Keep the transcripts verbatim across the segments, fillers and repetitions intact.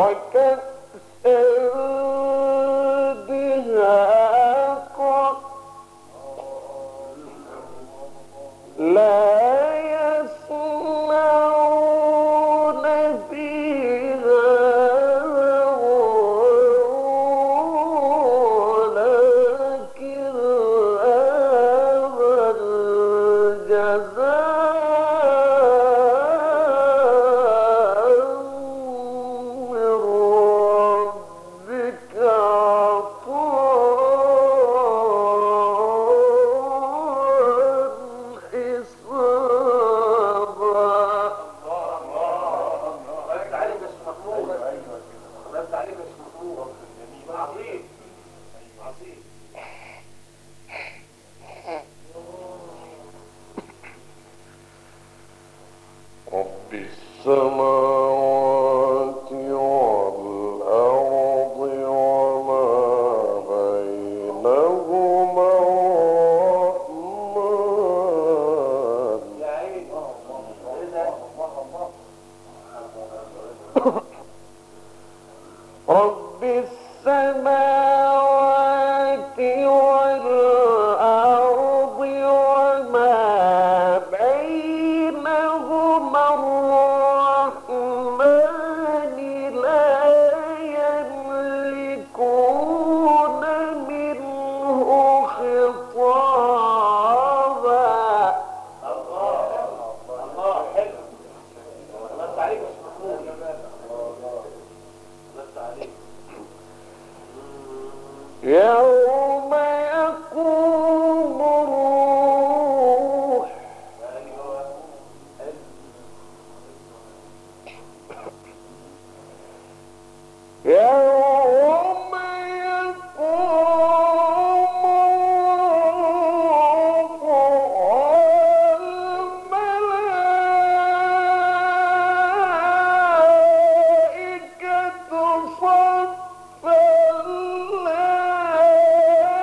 صفا لا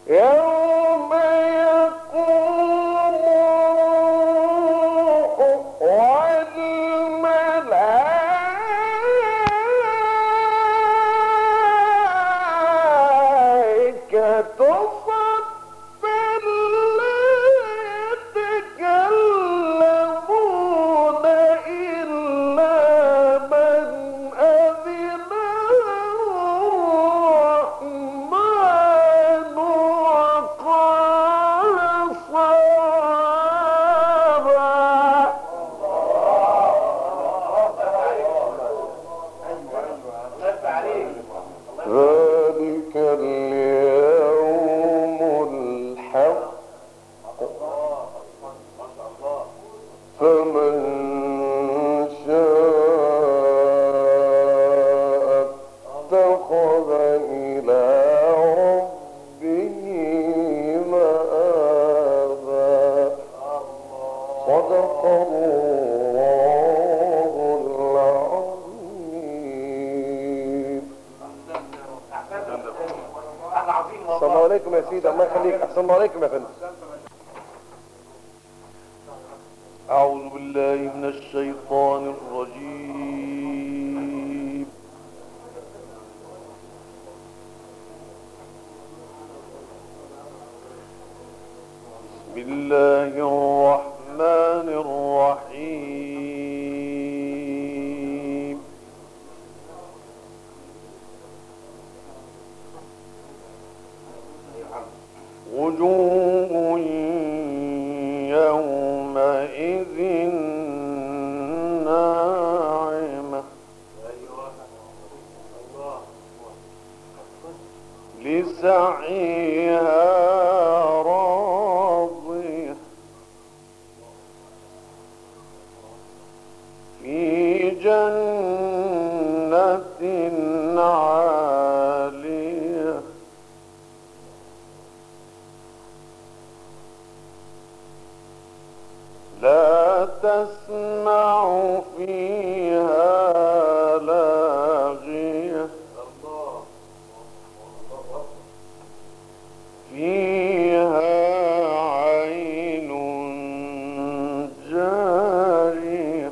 يوم يقوم الروح والملائكة صفا لا يتكلمون إلا من أذن الرحمن وقال صوابا. ذلك اليوم الحق فمن شاء اتخذ إلى ربه مآبا. صدق الله العظيم. السلام عليكم يا سيدي، الله يخليك. السلام عليكم يا فندم. أعوذ بالله من الشيطان الرجيم. بسم الله الرحمن الرحيم. وجوه يومئذ ناعمة لسعيها راضية في جنة عالية لا تسمع فيها لاغية فيها عين جارية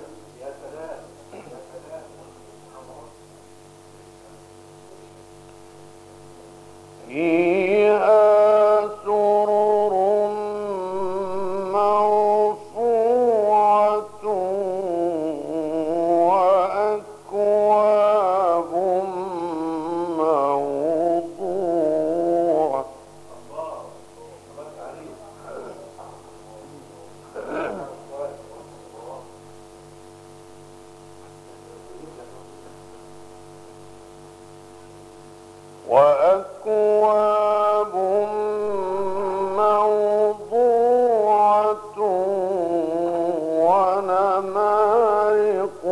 فيها سرر مرفوعة وأكواب موضوعة وأكواب موضوعة ونمارق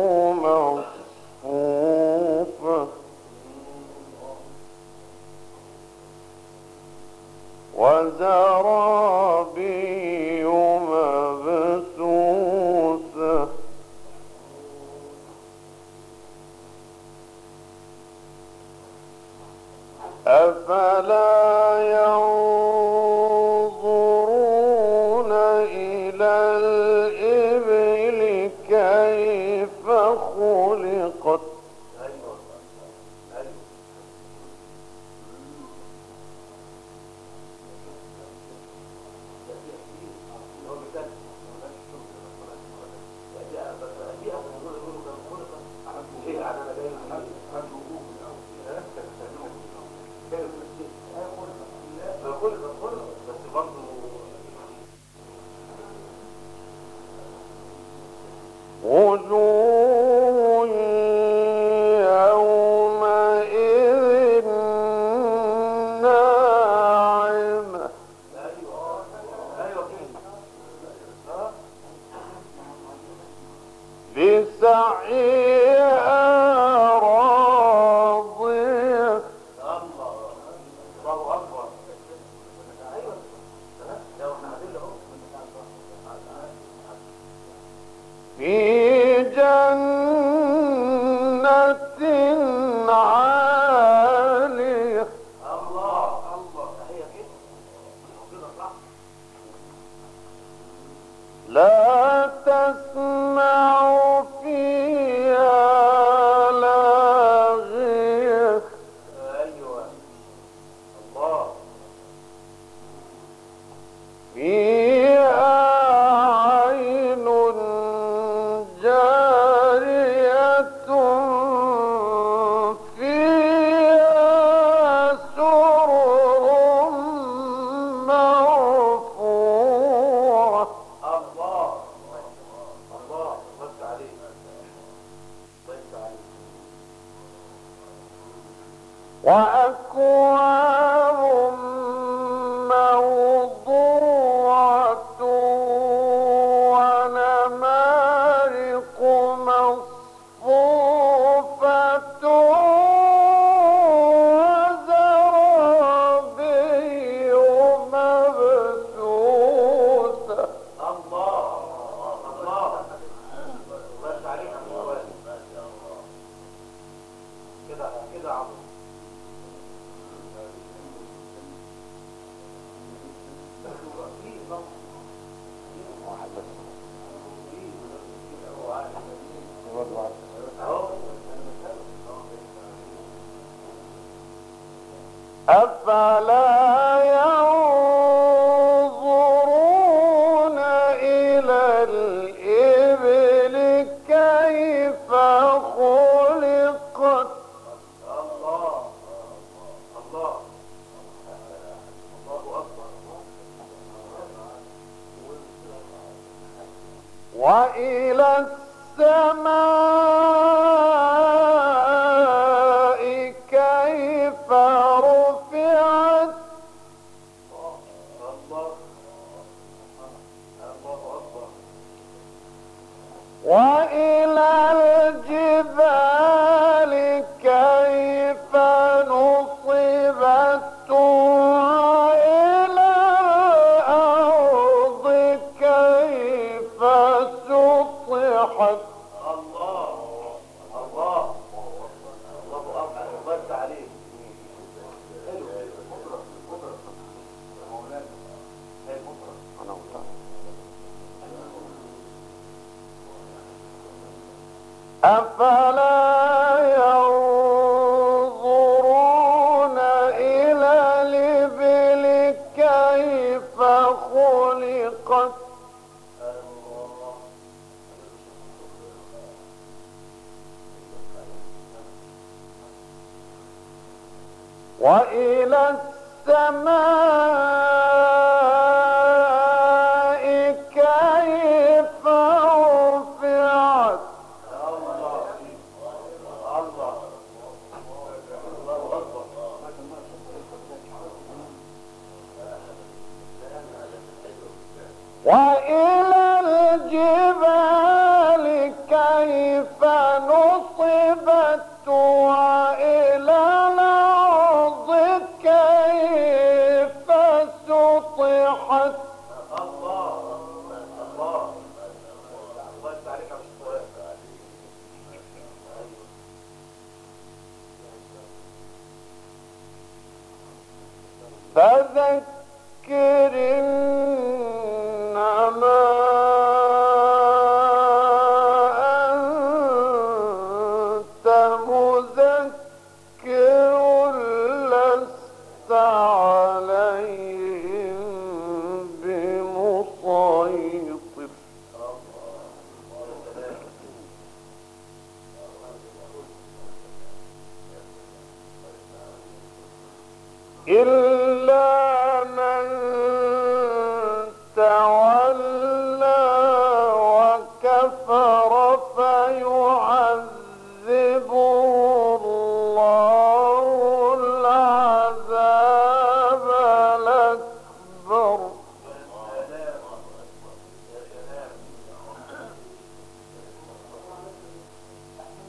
مصفوفة وزرابي مبثوثة أفلا ينظرون إلى الإبل كيف خلقت أكواب موضوعة ونمارق مصفوفة وزرابي مبثوثة. أفلا ينظرون إلى الإبل كيف خلقت وإلى السماء كيف رفعت وإلى الجبال كيف نصبت وإلى الأرض كيف سطحت. أفلا ينظرون إلى الإبل كيف خلقت وإلى السماء كيف رفعت وإلى الجبال كيف نصبت وإلى الأرض كيف سطحت. فذكر إنما أنت مذكر لست عليهم بمسيطر. إلا من تولى وكفر فيعذبه الله العذاب الأكبر.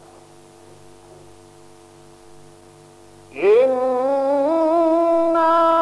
إن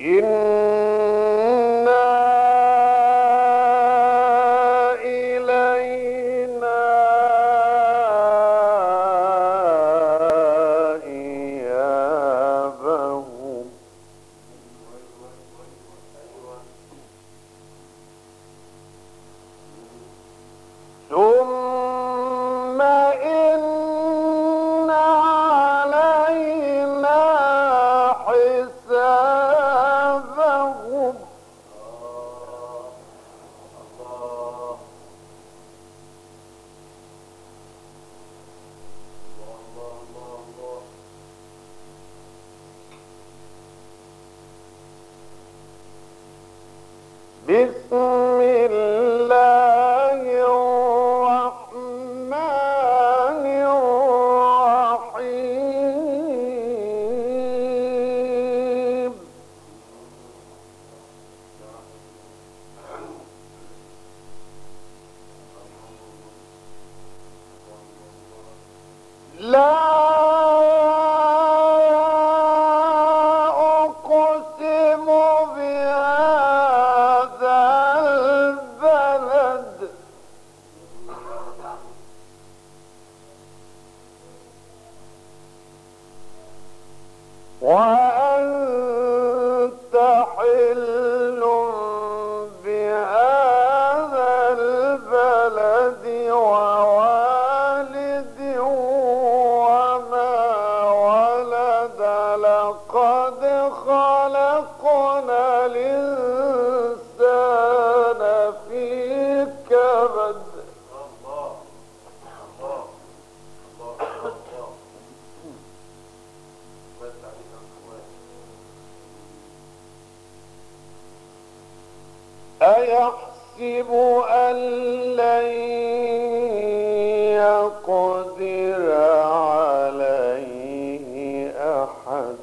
إنا إلينا إيابهم ثم إن علينا حسابهم بسم الله الرحمن الرحيم لا أقسم بهذا البلد وأنت حل بهذا البلد ووالد وما ولد لقد خلقنا الإنسان في كبد أيحسب أن لن يقدر عليه أحد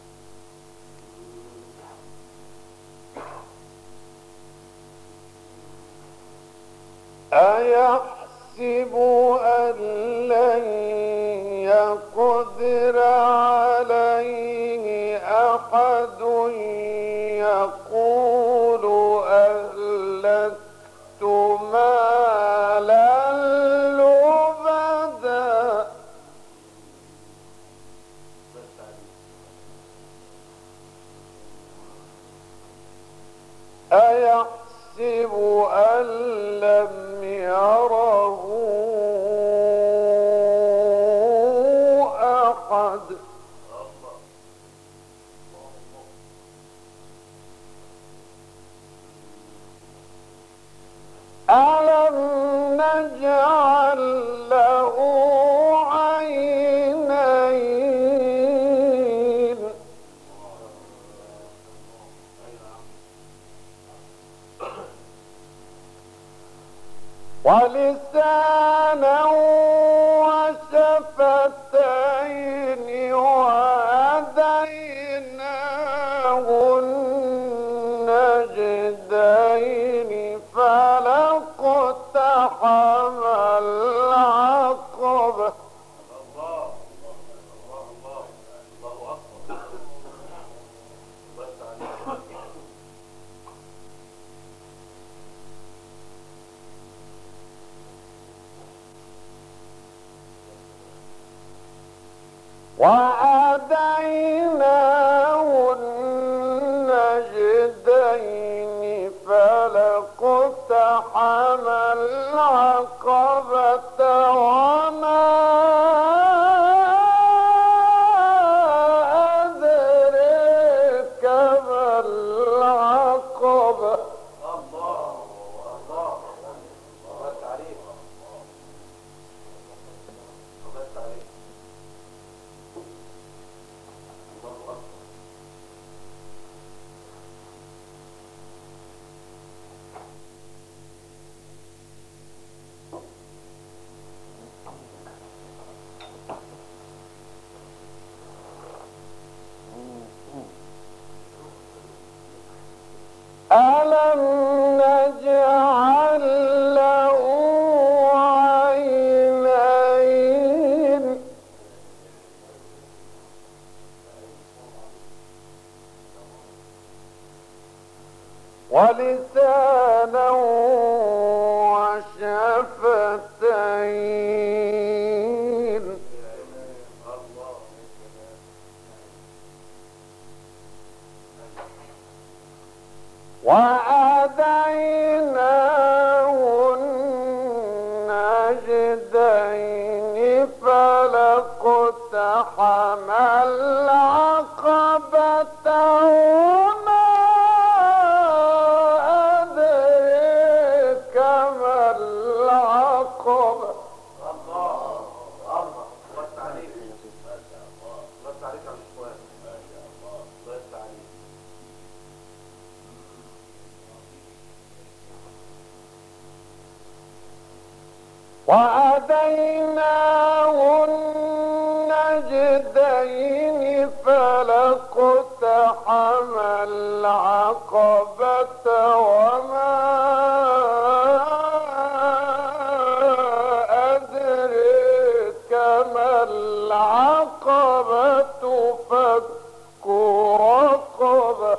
أيحسب أن لن يقدر عليه أحد يقول أهلكت مالا لبدا أيحسب أن لم يره أحد ألم نجعل له عينين ولسانا وشفتين وهديناه النجدين فلا اقتحم العقبة وهديناه النجدين فلا اقتحم العقبة وما أدريك ما العقبة ولسانا وشفتين وهديناه النجدين فلاقتحم العقبة وما أدريك ما العقبة. الله الله بس عليك ما شاء الله بس عليك على الإخوان ما شاء الله بس عليك. وهديناه النجدين فلاقتحم العقبة وما أدريك ما العقبة فك رقبة.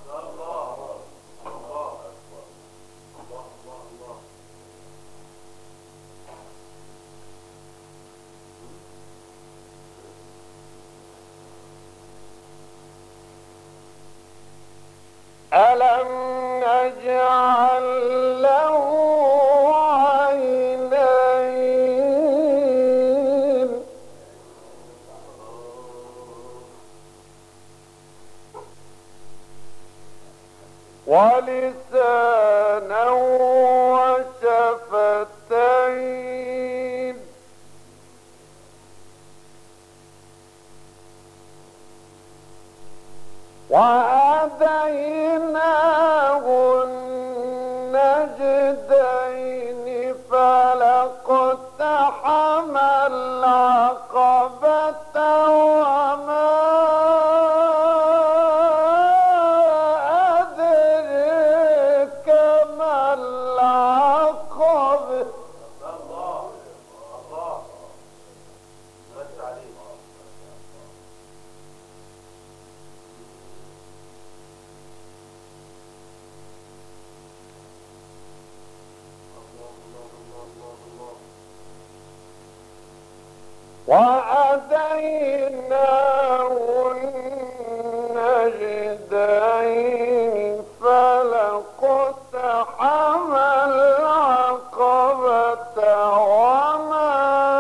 ألم نجعل له عينين ولسانا وشفتين وهديناه النجدين فلاقتحم العقبة وما أدريك ما العقبة. الله الله بس عليك. وهديناه النجدين فلاقتحم العقبة وما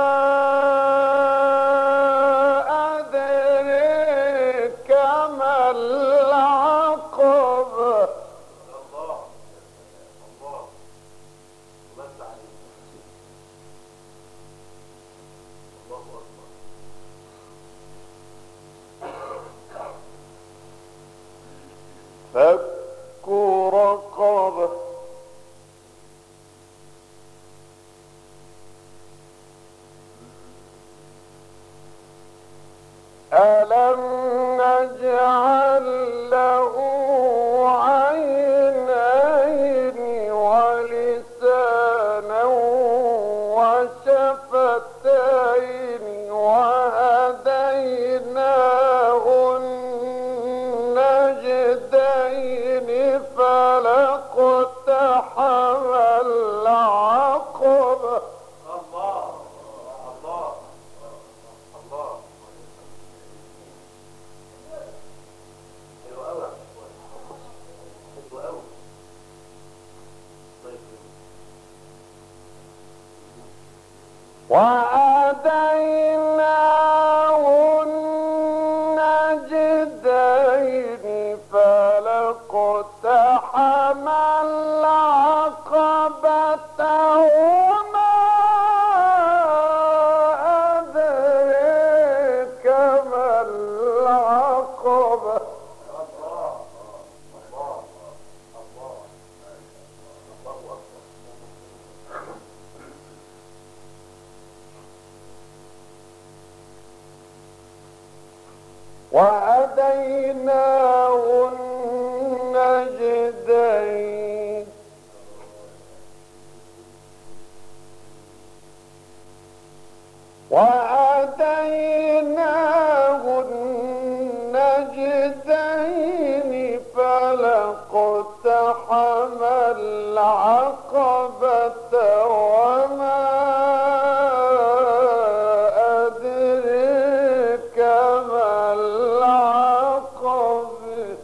أدريك ما العقبة. الله الله بس عليك. الله أكبر. فك رقبة ألم نجعل له عينين ولسانا وشفتين وهديناه النجدين فلاقتحم العقبة. الله الله الله حلو قوي حلو قوي. طيب وهديناه النجدين فلاقتحم العقبة وما أدريك ما العقبة. الله الله الله الله أكبر. وهديناه النجدين وهديناه النجدين فلاقتحم اقتحم العقبة وما أدريك ما العقبة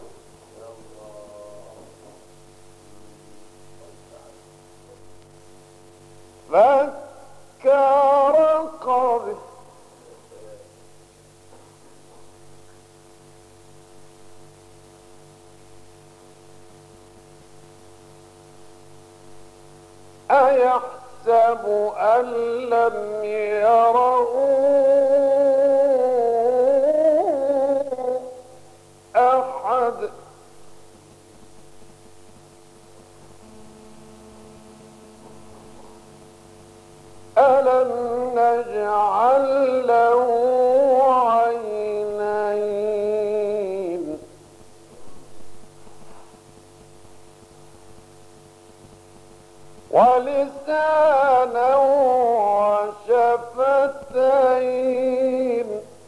فك رقبة أيحسب أن لم يره أحد ألم نجعل له عينين ولسانا وشفتين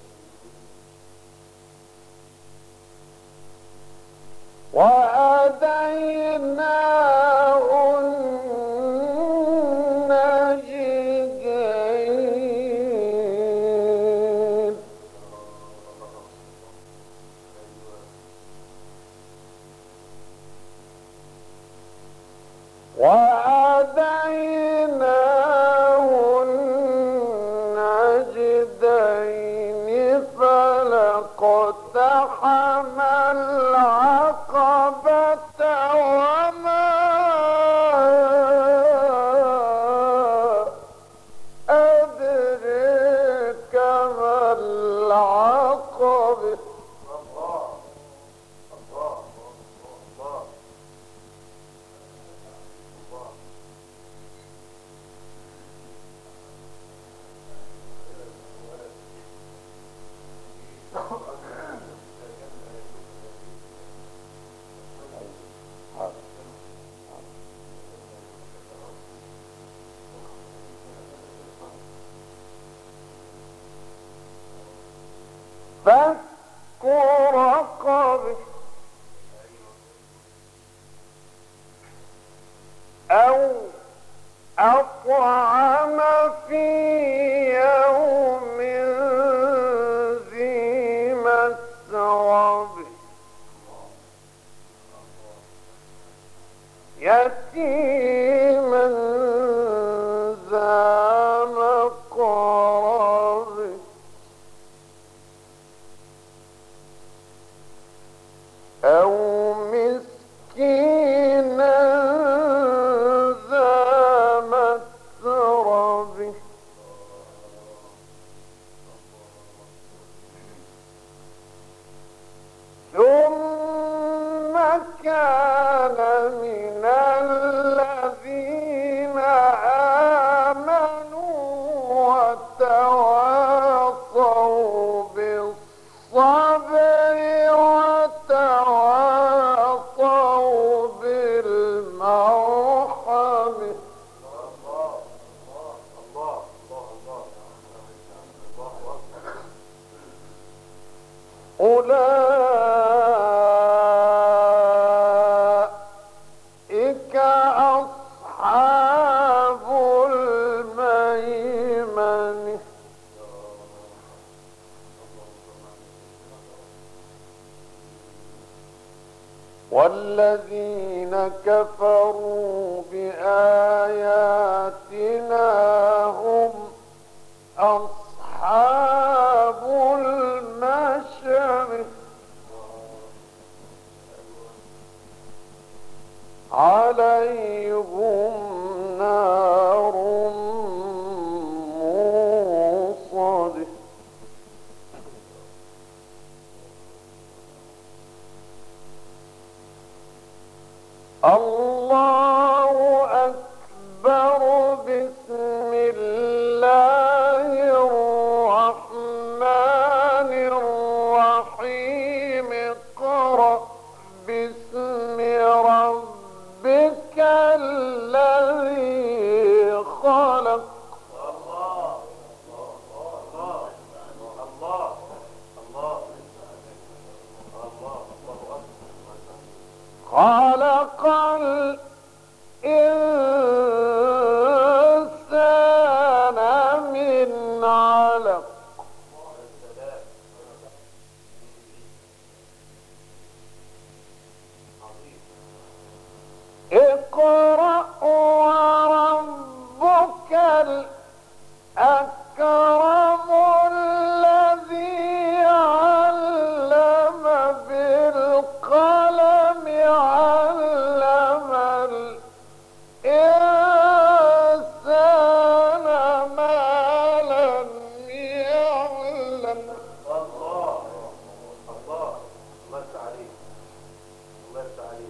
وهديناه النجدين وهديناه النجدين فلاقتحم العقبة وما أدريك ما العقبة الله الله الله الله فك رقبة أو أطعم في يوم ذي مسغبة يتيما ذا مقربة أو مسكينا ذا متربة ثم كان من الذين آمنوا وتواصوا بالصبر وتواصوا بالمرحمة الله الله الله الله أولئك أصحاب الميمنة والذين كفروا بآياتنا هم أصحاب المشأمة عليهم نار موصدة الله أكبر بسم الله الرحمن الرحيم اقرأ باسم ربك الذي خلق الله الله الله الله الله خلق الإنسان من علق اقرأ وربك الأكرم الذي علم بالقلم علم الإنسان ما لم يعلم. الله الله الله يفتح عليك الله يفتح عليك.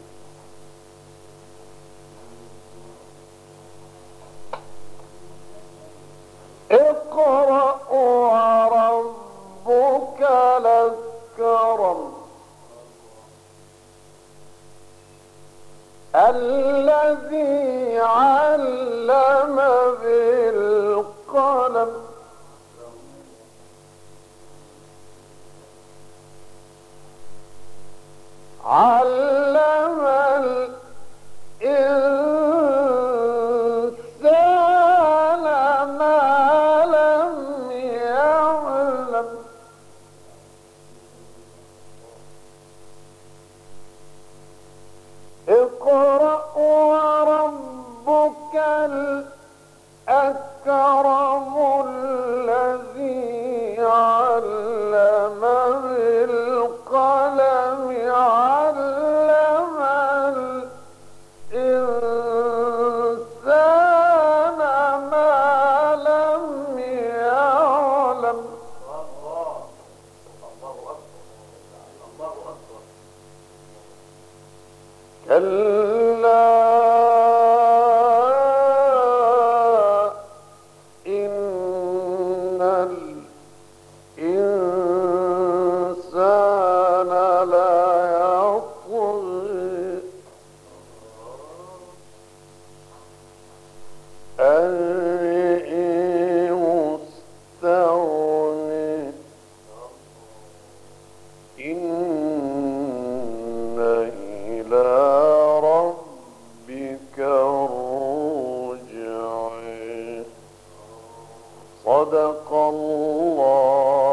اقرأ وربك الأكرم الذي علم بالقلم علم الإنسان ما لم يعلم. اقرأ وربك الأكرم الذي علم بالقلم علم الإنسان ما لم يعلم. الله الله أكبر الله أكبر. كلا إن الإنسان ليطغى أن يستغني إن إلى ربك الرجع. صدق الله